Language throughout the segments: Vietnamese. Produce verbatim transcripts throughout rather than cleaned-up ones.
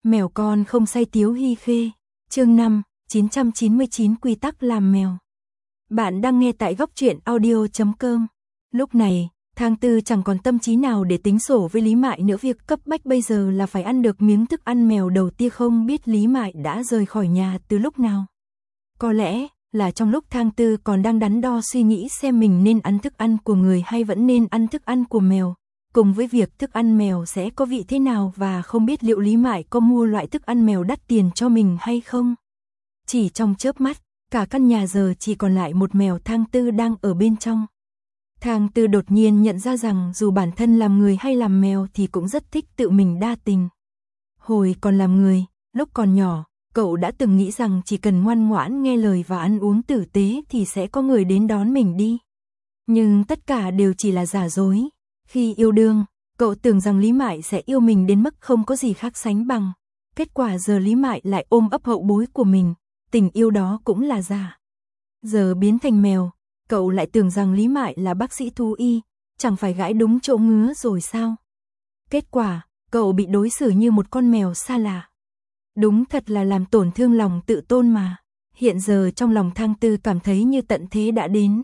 Mèo con không say Tiếu Hy Khê. Chương năm, chín trăm chín mươi chín Quy tắc làm mèo. Bạn đang nghe tại góc truyện audio chấm com. Lúc này, Thang Tư chẳng còn tâm trí nào để tính sổ với Lý Mại nữa, việc cấp bách bây giờ là phải ăn được miếng thức ăn mèo đầu tiên. Không biết Lý Mại đã rời khỏi nhà từ lúc nào. Có lẽ là trong lúc Thang Tư còn đang đắn đo suy nghĩ xem mình nên ăn thức ăn của người hay vẫn nên ăn thức ăn của mèo. Cùng với việc thức ăn mèo sẽ có vị thế nào và không biết liệu Lý Mại có mua loại thức ăn mèo đắt tiền cho mình hay không. Chỉ trong chớp mắt, cả căn nhà giờ chỉ còn lại một mèo Thang Tư đang ở bên trong. Thang Tư đột nhiên nhận ra rằng dù bản thân làm người hay làm mèo thì cũng rất thích tự mình đa tình. Hồi còn làm người, lúc còn nhỏ, cậu đã từng nghĩ rằng chỉ cần ngoan ngoãn nghe lời và ăn uống tử tế thì sẽ có người đến đón mình đi. Nhưng tất cả đều chỉ là giả dối. Khi yêu đương, cậu tưởng rằng Lý Mại sẽ yêu mình đến mức không có gì khác sánh bằng. Kết quả giờ Lý Mại lại ôm ấp hậu bối của mình, tình yêu đó cũng là giả. Giờ biến thành mèo, cậu lại tưởng rằng Lý Mại là bác sĩ thú y, chẳng phải gãi đúng chỗ ngứa rồi sao? Kết quả, cậu bị đối xử như một con mèo xa lạ. Đúng thật là làm tổn thương lòng tự tôn mà. Hiện giờ trong lòng Thang Tư cảm thấy như tận thế đã đến.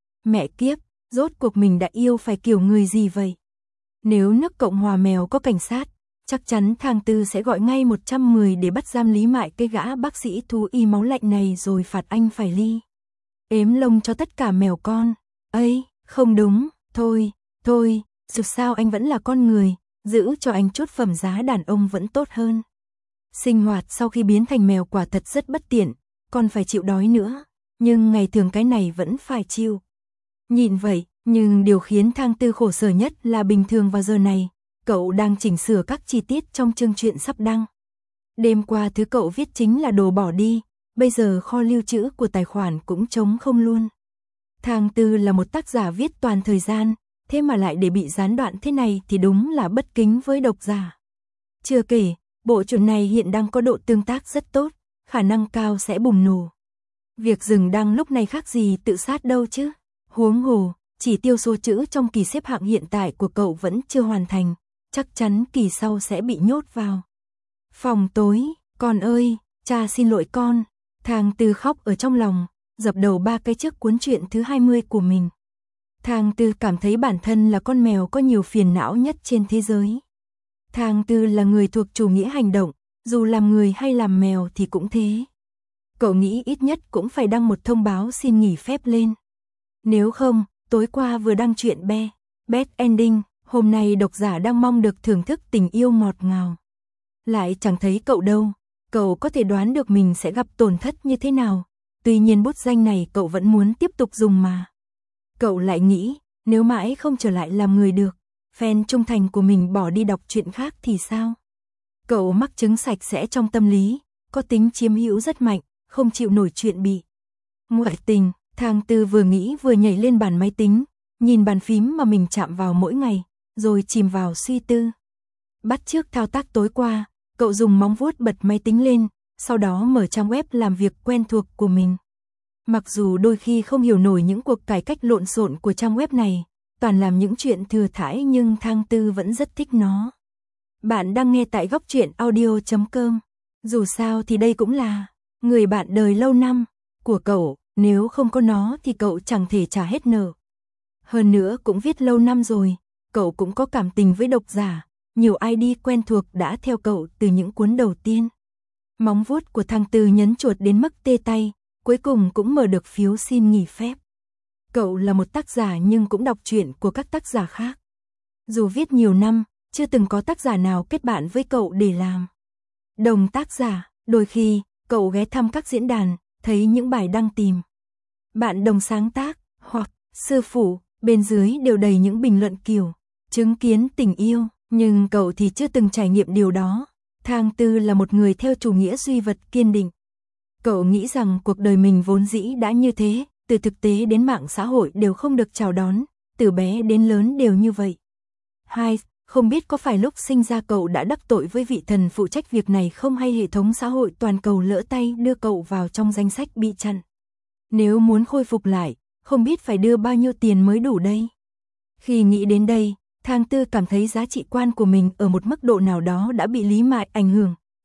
Mẹ kiếp, rốt cuộc mình đã yêu phải kiểu người gì vậy? Nếu nước Cộng hòa mèo có cảnh sát, chắc chắn Thang Tư sẽ gọi ngay một trăm mười để bắt giam Lý Mại, cái gã bác sĩ thú y máu lạnh này, rồi phạt anh phải ly ếm lông cho tất cả mèo con. Ấy, không đúng, thôi, thôi, dù sao anh vẫn là con người, giữ cho anh chút phẩm giá đàn ông vẫn tốt hơn. Sinh hoạt sau khi biến thành mèo quả thật rất bất tiện, còn phải chịu đói nữa, nhưng ngày thường cái này vẫn phải chịu. Nhìn vậy, nhưng điều khiến Thang Tư khổ sở nhất là bình thường vào giờ này, cậu đang chỉnh sửa các chi tiết trong chương truyện sắp đăng. Đêm qua thứ cậu viết chính là đồ bỏ đi, bây giờ kho lưu trữ của tài khoản cũng trống không luôn. Thang Tư là một tác giả viết toàn thời gian, thế mà lại để bị gián đoạn thế này thì đúng là bất kính với độc giả. Chưa kể, bộ truyện này hiện đang có độ tương tác rất tốt, khả năng cao sẽ bùng nổ. Việc dừng đăng lúc này khác gì tự sát đâu chứ. Huống hồ, chỉ tiêu số chữ trong kỳ xếp hạng hiện tại của cậu vẫn chưa hoàn thành, chắc chắn kỳ sau sẽ bị nhốt vào phòng tối. Con ơi, cha xin lỗi con. Thang Tư khóc ở trong lòng, dập đầu ba cái trước cuốn truyện thứ hai mươi của mình. Thang Tư cảm thấy bản thân là con mèo có nhiều phiền não nhất trên thế giới. Thang Tư là người thuộc chủ nghĩa hành động, dù làm người hay làm mèo thì cũng thế. Cậu nghĩ ít nhất cũng phải đăng một thông báo xin nghỉ phép lên. Nếu không, tối qua vừa đăng chuyện be, bad ending, hôm nay độc giả đang mong được thưởng thức tình yêu ngọt ngào. Lại chẳng thấy cậu đâu, cậu có thể đoán được mình sẽ gặp tổn thất như thế nào, tuy nhiên bút danh này cậu vẫn muốn tiếp tục dùng mà. Cậu lại nghĩ, nếu mãi không trở lại làm người được, fan trung thành của mình bỏ đi đọc chuyện khác thì sao? Cậu mắc chứng sạch sẽ trong tâm lý, có tính chiếm hữu rất mạnh, không chịu nổi chuyện bị ngoại tình. Thang Tư vừa nghĩ vừa nhảy lên bàn máy tính, nhìn bàn phím mà mình chạm vào mỗi ngày, rồi chìm vào suy tư. Bắt chước thao tác tối qua, cậu dùng móng vuốt bật máy tính lên, sau đó mở trang web làm việc quen thuộc của mình. Mặc dù đôi khi không hiểu nổi những cuộc cải cách lộn xộn của trang web này, toàn làm những chuyện thừa thãi, nhưng Thang Tư vẫn rất thích nó. Bạn đang nghe tại góc truyện audio chấm com. Dù sao thì đây cũng là người bạn đời lâu năm của cậu. Nếu không có nó thì cậu chẳng thể trả hết nợ. Hơn nữa cũng viết lâu năm rồi, cậu cũng có cảm tình với độc giả, nhiều i đê quen thuộc đã theo cậu từ những cuốn đầu tiên. Móng vuốt của Thang Tư nhấn chuột đến mức tê tay, cuối cùng cũng mở được phiếu xin nghỉ phép. Cậu là một tác giả nhưng cũng đọc truyện của các tác giả khác. Dù viết nhiều năm, chưa từng có tác giả nào kết bạn với cậu để làm đồng tác giả. Đôi khi, cậu ghé thăm các diễn đàn, thấy những bài đăng tìm bạn đồng sáng tác hoặc sư phụ, bên dưới đều đầy những bình luận kiểu chứng kiến tình yêu, nhưng cậu thì chưa từng trải nghiệm điều đó. Thang Tư là một người theo chủ nghĩa duy vật kiên định. Cậu nghĩ rằng cuộc đời mình vốn dĩ đã như thế, từ thực tế đến mạng xã hội đều không được chào đón, từ bé đến lớn đều như vậy. Hai, không biết có phải lúc sinh ra cậu đã đắc tội với vị thần phụ trách việc này không, hay hệ thống xã hội toàn cầu lỡ tay đưa cậu vào trong danh sách bị chặn. Nếu muốn khôi phục lại, không biết phải đưa bao nhiêu tiền mới đủ đây. Khi nghĩ đến đây, Thang Tư cảm thấy giá trị quan của mình ở một mức độ nào đó đã bị Lý Mại ảnh hưởng,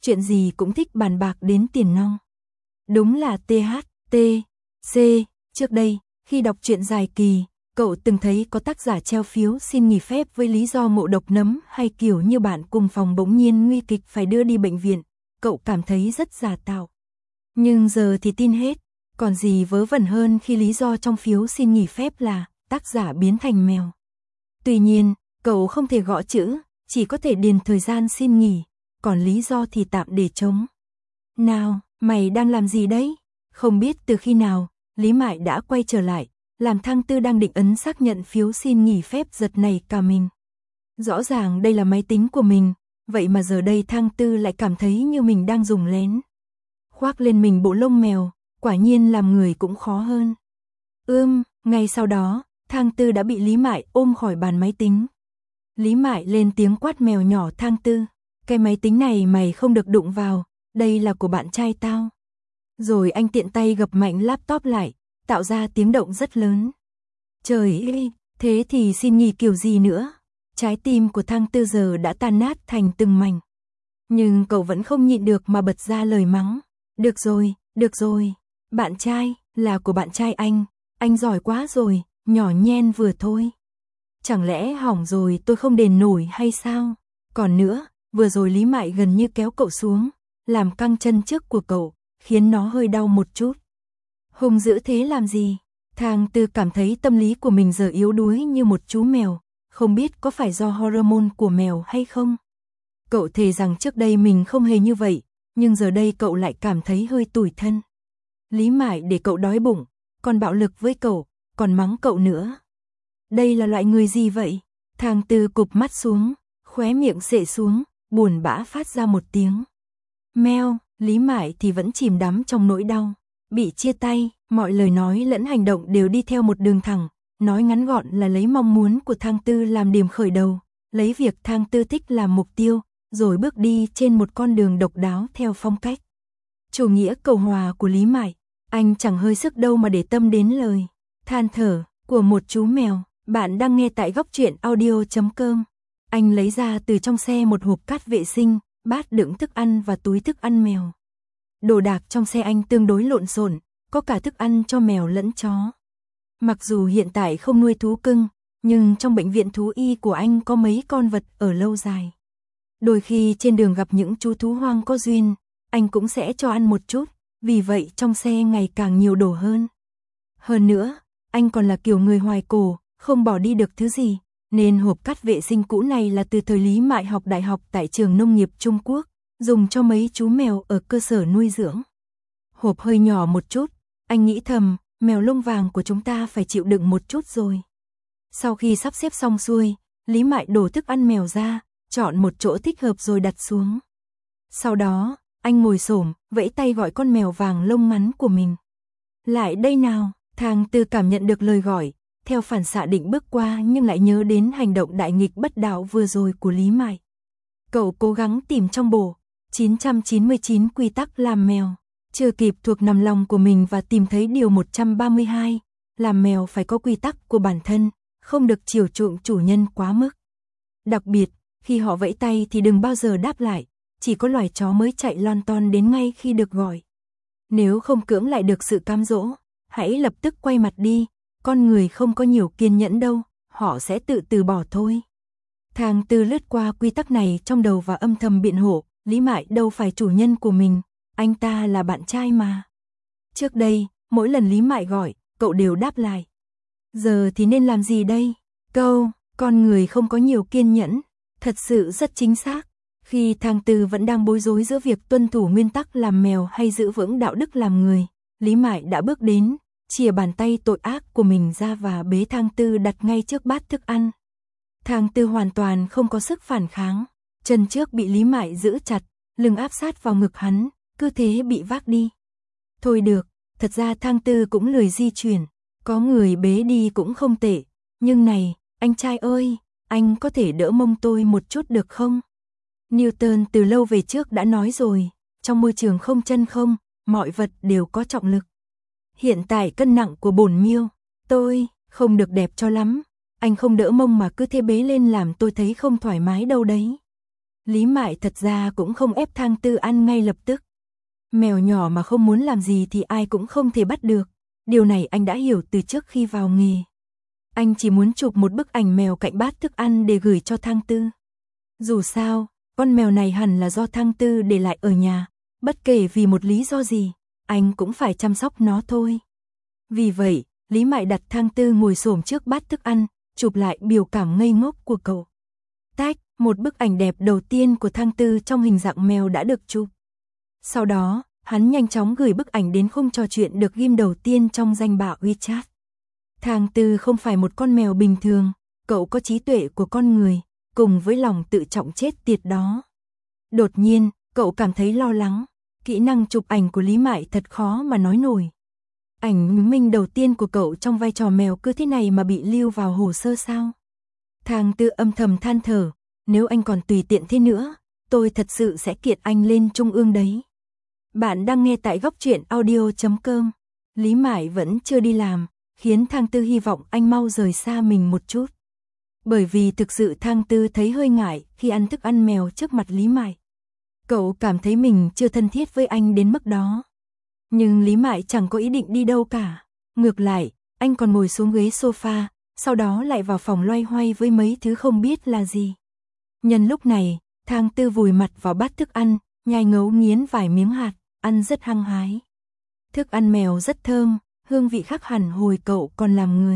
chuyện gì cũng thích bàn bạc đến tiền nong. Đúng là tê hát, tê, xê, trước đây, khi đọc truyện dài kỳ, cậu từng thấy có tác giả treo phiếu xin nghỉ phép với lý do ngộ độc nấm hay kiểu như bạn cùng phòng bỗng nhiên nguy kịch phải đưa đi bệnh viện, cậu cảm thấy rất giả tạo. Nhưng giờ thì tin hết, còn gì vớ vẩn hơn khi lý do trong phiếu xin nghỉ phép là tác giả biến thành mèo. Tuy nhiên, cậu không thể gõ chữ, chỉ có thể điền thời gian xin nghỉ, còn lý do thì tạm để trống. Nào, mày đang làm gì đấy? Không biết từ khi nào, Lý Mại đã quay trở lại, làm Thang Tư đang định ấn xác nhận phiếu xin nghỉ phép giật nảy cả mình. Rõ ràng đây là máy tính của mình, vậy mà giờ đây Thang Tư lại cảm thấy như mình đang dùng lén. Khoác lên mình bộ lông mèo, quả nhiên làm người cũng khó hơn. Ưm, ngay sau đó, Thang Tư đã bị Lý Mại ôm khỏi bàn máy tính. Lý Mại lên tiếng quát mèo nhỏ Thang Tư, cái máy tính này mày không được đụng vào, đây là của bạn trai tao. Rồi anh tiện tay gập mạnh laptop lại, tạo ra tiếng động rất lớn. Trời ơi, thế thì xin nghỉ kiểu gì nữa? Trái tim của Thang Tư giờ đã tan nát thành từng mảnh. Nhưng cậu vẫn không nhịn được mà bật ra lời mắng. Được rồi, được rồi, bạn trai, là của bạn trai anh, anh giỏi quá rồi, nhỏ nhen vừa thôi. Chẳng lẽ hỏng rồi tôi không đền nổi hay sao? Còn nữa, vừa rồi Lý Mại gần như kéo cậu xuống, làm căng chân trước của cậu, khiến nó hơi đau một chút. Hung dữ thế làm gì? Thang Tư cảm thấy tâm lý của mình giờ yếu đuối như một chú mèo, không biết có phải do hormone của mèo hay không. Cậu thề rằng trước đây mình không hề như vậy, nhưng giờ đây cậu lại cảm thấy hơi tủi thân. Lý Mại để cậu đói bụng, còn bạo lực với cậu, còn mắng cậu nữa. Đây là loại người gì vậy? Thang Tư cụp mắt xuống, khóe miệng xệ xuống, buồn bã phát ra một tiếng. Meo, Lý Mại thì vẫn chìm đắm trong nỗi đau. Bị chia tay, mọi lời nói lẫn hành động đều đi theo một đường thẳng, nói ngắn gọn là lấy mong muốn của Thang Tư làm điểm khởi đầu, lấy việc Thang Tư thích làm mục tiêu, rồi bước đi trên một con đường độc đáo theo phong cách chủ nghĩa cầu hòa của Lý Mại. Anh chẳng hơi sức đâu mà để tâm đến lời than thở của một chú mèo. Bạn đang nghe tại góc truyện audio chấm com. Anh lấy ra từ trong xe một hộp cát vệ sinh, bát đựng thức ăn và túi thức ăn mèo. Đồ đạc trong xe anh tương đối lộn xộn, có cả thức ăn cho mèo lẫn chó. Mặc dù hiện tại không nuôi thú cưng, nhưng trong bệnh viện thú y của anh có mấy con vật ở lâu dài. Đôi khi trên đường gặp những chú thú hoang có duyên, anh cũng sẽ cho ăn một chút, vì vậy trong xe ngày càng nhiều đồ hơn. Hơn nữa, anh còn là kiểu người hoài cổ, không bỏ đi được thứ gì, nên hộp cát vệ sinh cũ này là từ thời Lý Mại học đại học tại trường nông nghiệp Trung Quốc, dùng cho mấy chú mèo ở cơ sở nuôi dưỡng. Hộp hơi nhỏ một chút, anh nghĩ thầm, mèo lông vàng của chúng ta phải chịu đựng một chút rồi. Sau khi sắp xếp xong xuôi, Lý Mại đổ thức ăn mèo ra, chọn một chỗ thích hợp rồi đặt xuống. Sau đó, anh ngồi xổm, vẫy tay gọi con mèo vàng lông ngắn của mình. Lại đây nào, Thang Tư cảm nhận được lời gọi, theo phản xạ định bước qua nhưng lại nhớ đến hành động đại nghịch bất đạo vừa rồi của Lý Mại. Cậu cố gắng tìm trong bộ chín trăm chín mươi chín quy tắc làm mèo, chưa kịp thuộc nằm lòng của mình và tìm thấy điều một trăm ba mươi hai, làm mèo phải có quy tắc của bản thân, không được chiều chuộng chủ nhân quá mức. Đặc biệt, khi họ vẫy tay thì đừng bao giờ đáp lại, chỉ có loài chó mới chạy lon ton đến ngay khi được gọi. Nếu không cưỡng lại được sự cám dỗ, hãy lập tức quay mặt đi, con người không có nhiều kiên nhẫn đâu, họ sẽ tự từ bỏ thôi. Thang Tư lướt qua quy tắc này trong đầu và âm thầm biện hộ, Lý Mại đâu phải chủ nhân của mình, anh ta là bạn trai mà. Trước đây, mỗi lần Lý Mại gọi, cậu đều đáp lại. Giờ thì nên làm gì đây? Câu, con người không có nhiều kiên nhẫn, thật sự rất chính xác. Khi Thang Tư vẫn đang bối rối giữa việc tuân thủ nguyên tắc làm mèo hay giữ vững đạo đức làm người, Lý Mại đã bước đến, chìa bàn tay tội ác của mình ra và bế Thang Tư đặt ngay trước bát thức ăn. Thang Tư hoàn toàn không có sức phản kháng, chân trước bị Lý Mại giữ chặt, lưng áp sát vào ngực hắn, cứ thế bị vác đi. Thôi được, thật ra Thang Tư cũng lười di chuyển, có người bế đi cũng không tệ, nhưng này, anh trai ơi, anh có thể đỡ mông tôi một chút được không? Newton từ lâu về trước đã nói rồi, trong môi trường không chân không, mọi vật đều có trọng lực. Hiện tại cân nặng của bổn miêu, tôi, không được đẹp cho lắm, anh không đỡ mông mà cứ thế bế lên làm tôi thấy không thoải mái đâu đấy. Lý Mại thật ra cũng không ép Thang Tư ăn ngay lập tức. Mèo nhỏ mà không muốn làm gì thì ai cũng không thể bắt được. Điều này anh đã hiểu từ trước khi vào nghề. Anh chỉ muốn chụp một bức ảnh mèo cạnh bát thức ăn để gửi cho Thang Tư. Dù sao, con mèo này hẳn là do Thang Tư để lại ở nhà. Bất kể vì một lý do gì, anh cũng phải chăm sóc nó thôi. Vì vậy, Lý Mại đặt Thang Tư ngồi xổm trước bát thức ăn, chụp lại biểu cảm ngây ngốc của cậu. Tách, một bức ảnh đẹp đầu tiên của Thang Tư trong hình dạng mèo đã được chụp. Sau đó, hắn nhanh chóng gửi bức ảnh đến khung trò chuyện được ghim đầu tiên trong danh bạ WeChat. Thang Tư không phải một con mèo bình thường, cậu có trí tuệ của con người, cùng với lòng tự trọng chết tiệt đó. Đột nhiên, cậu cảm thấy lo lắng, kỹ năng chụp ảnh của Lý Mại thật khó mà nói nổi. Ảnh chứng minh đầu tiên của cậu trong vai trò mèo cứ thế này mà bị lưu vào hồ sơ sao? Thang Tư âm thầm than thở, nếu anh còn tùy tiện thế nữa, tôi thật sự sẽ kiện anh lên trung ương đấy. Bạn đang nghe tại góc truyện audio chấm com. Lý Mại vẫn chưa đi làm, khiến Thang Tư hy vọng anh mau rời xa mình một chút. Bởi vì thực sự Thang Tư thấy hơi ngại khi ăn thức ăn mèo trước mặt Lý Mại. Cậu cảm thấy mình chưa thân thiết với anh đến mức đó. Nhưng Lý Mại chẳng có ý định đi đâu cả. Ngược lại, anh còn ngồi xuống ghế sofa, sau đó lại vào phòng loay hoay với mấy thứ không biết là gì. Nhân lúc này, Thang Tư vùi mặt vào bát thức ăn, nhai ngấu nghiến vài miếng hạt, ăn rất hăng hái. Thức ăn mèo rất thơm, hương vị khác hẳn hồi cậu còn làm người.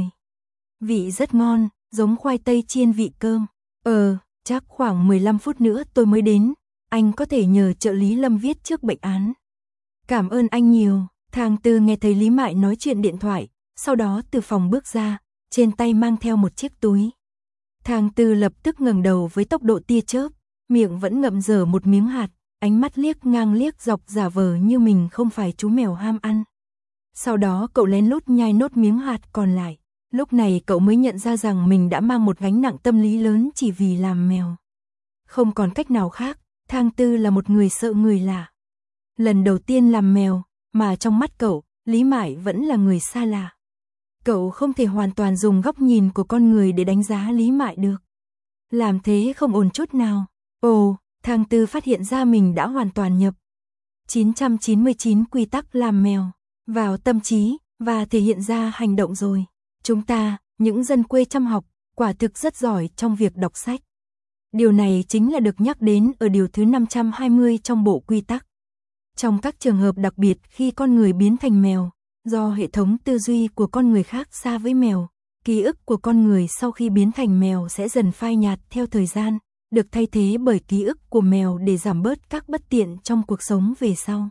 Vị rất ngon, giống khoai tây chiên vị cơm. Ờ, chắc khoảng mười lăm phút nữa tôi mới đến, anh có thể nhờ trợ lý Lâm viết trước bệnh án. Cảm ơn anh nhiều. Thang Tư nghe thấy Lý Mại nói chuyện điện thoại, sau đó từ phòng bước ra, trên tay mang theo một chiếc túi. Thang Tư lập tức ngẩng đầu với tốc độ tia chớp, miệng vẫn ngậm dở một miếng hạt, ánh mắt liếc ngang liếc dọc giả vờ như mình không phải chú mèo ham ăn. Sau đó cậu lén lút nhai nốt miếng hạt còn lại. Lúc này cậu mới nhận ra rằng mình đã mang một gánh nặng tâm lý lớn chỉ vì làm mèo. Không còn cách nào khác, Thang Tư là một người sợ người lạ. Lần đầu tiên làm mèo, mà trong mắt cậu, Lý Mại vẫn là người xa lạ. Cậu không thể hoàn toàn dùng góc nhìn của con người để đánh giá Lý Mại được. Làm thế không ổn chút nào. Ồ, Thang Tư phát hiện ra mình đã hoàn toàn nhập chín trăm chín mươi chín quy tắc làm mèo vào tâm trí và thể hiện ra hành động rồi. Chúng ta, những dân quê chăm học, quả thực rất giỏi trong việc đọc sách. Điều này chính là được nhắc đến ở điều thứ năm trăm hai mươi trong bộ quy tắc. Trong các trường hợp đặc biệt khi con người biến thành mèo, do hệ thống tư duy của con người khác xa với mèo, ký ức của con người sau khi biến thành mèo sẽ dần phai nhạt theo thời gian, được thay thế bởi ký ức của mèo để giảm bớt các bất tiện trong cuộc sống về sau.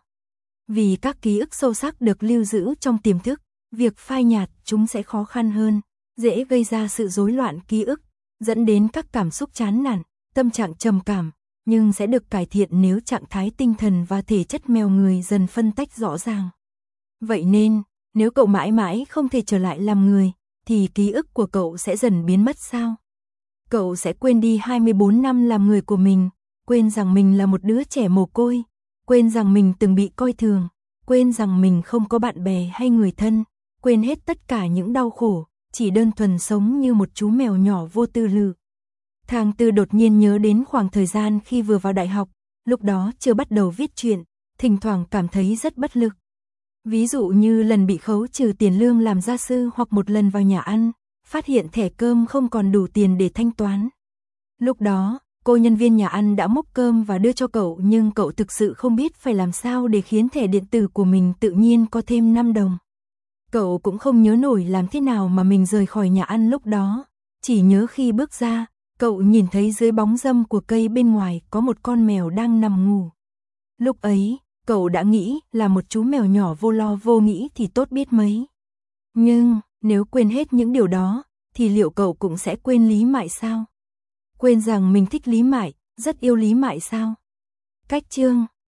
Vì các ký ức sâu sắc được lưu giữ trong tiềm thức, việc phai nhạt chúng sẽ khó khăn hơn, dễ gây ra sự rối loạn ký ức, dẫn đến các cảm xúc chán nản, tâm trạng trầm cảm, nhưng sẽ được cải thiện nếu trạng thái tinh thần và thể chất mèo người dần phân tách rõ ràng. Vậy nên, nếu cậu mãi mãi không thể trở lại làm người, thì ký ức của cậu sẽ dần biến mất sao? Cậu sẽ quên đi hai mươi bốn năm làm người của mình, quên rằng mình là một đứa trẻ mồ côi, quên rằng mình từng bị coi thường, quên rằng mình không có bạn bè hay người thân, quên hết tất cả những đau khổ, chỉ đơn thuần sống như một chú mèo nhỏ vô tư lự. Thang Tư đột nhiên nhớ đến khoảng thời gian khi vừa vào đại học, lúc đó chưa bắt đầu viết truyện, thỉnh thoảng cảm thấy rất bất lực. Ví dụ như lần bị khấu trừ tiền lương làm gia sư hoặc một lần vào nhà ăn, phát hiện thẻ cơm không còn đủ tiền để thanh toán. Lúc đó, cô nhân viên nhà ăn đã múc cơm và đưa cho cậu nhưng cậu thực sự không biết phải làm sao để khiến thẻ điện tử của mình tự nhiên có thêm năm đồng. Cậu cũng không nhớ nổi làm thế nào mà mình rời khỏi nhà ăn lúc đó, chỉ nhớ khi bước ra, cậu nhìn thấy dưới bóng râm của cây bên ngoài có một con mèo đang nằm ngủ. Lúc ấy, cậu đã nghĩ là một chú mèo nhỏ vô lo vô nghĩ thì tốt biết mấy. Nhưng, nếu quên hết những điều đó, thì liệu cậu cũng sẽ quên Lý Mại sao? Quên rằng mình thích Lý Mại, rất yêu Lý Mại sao? Cách chương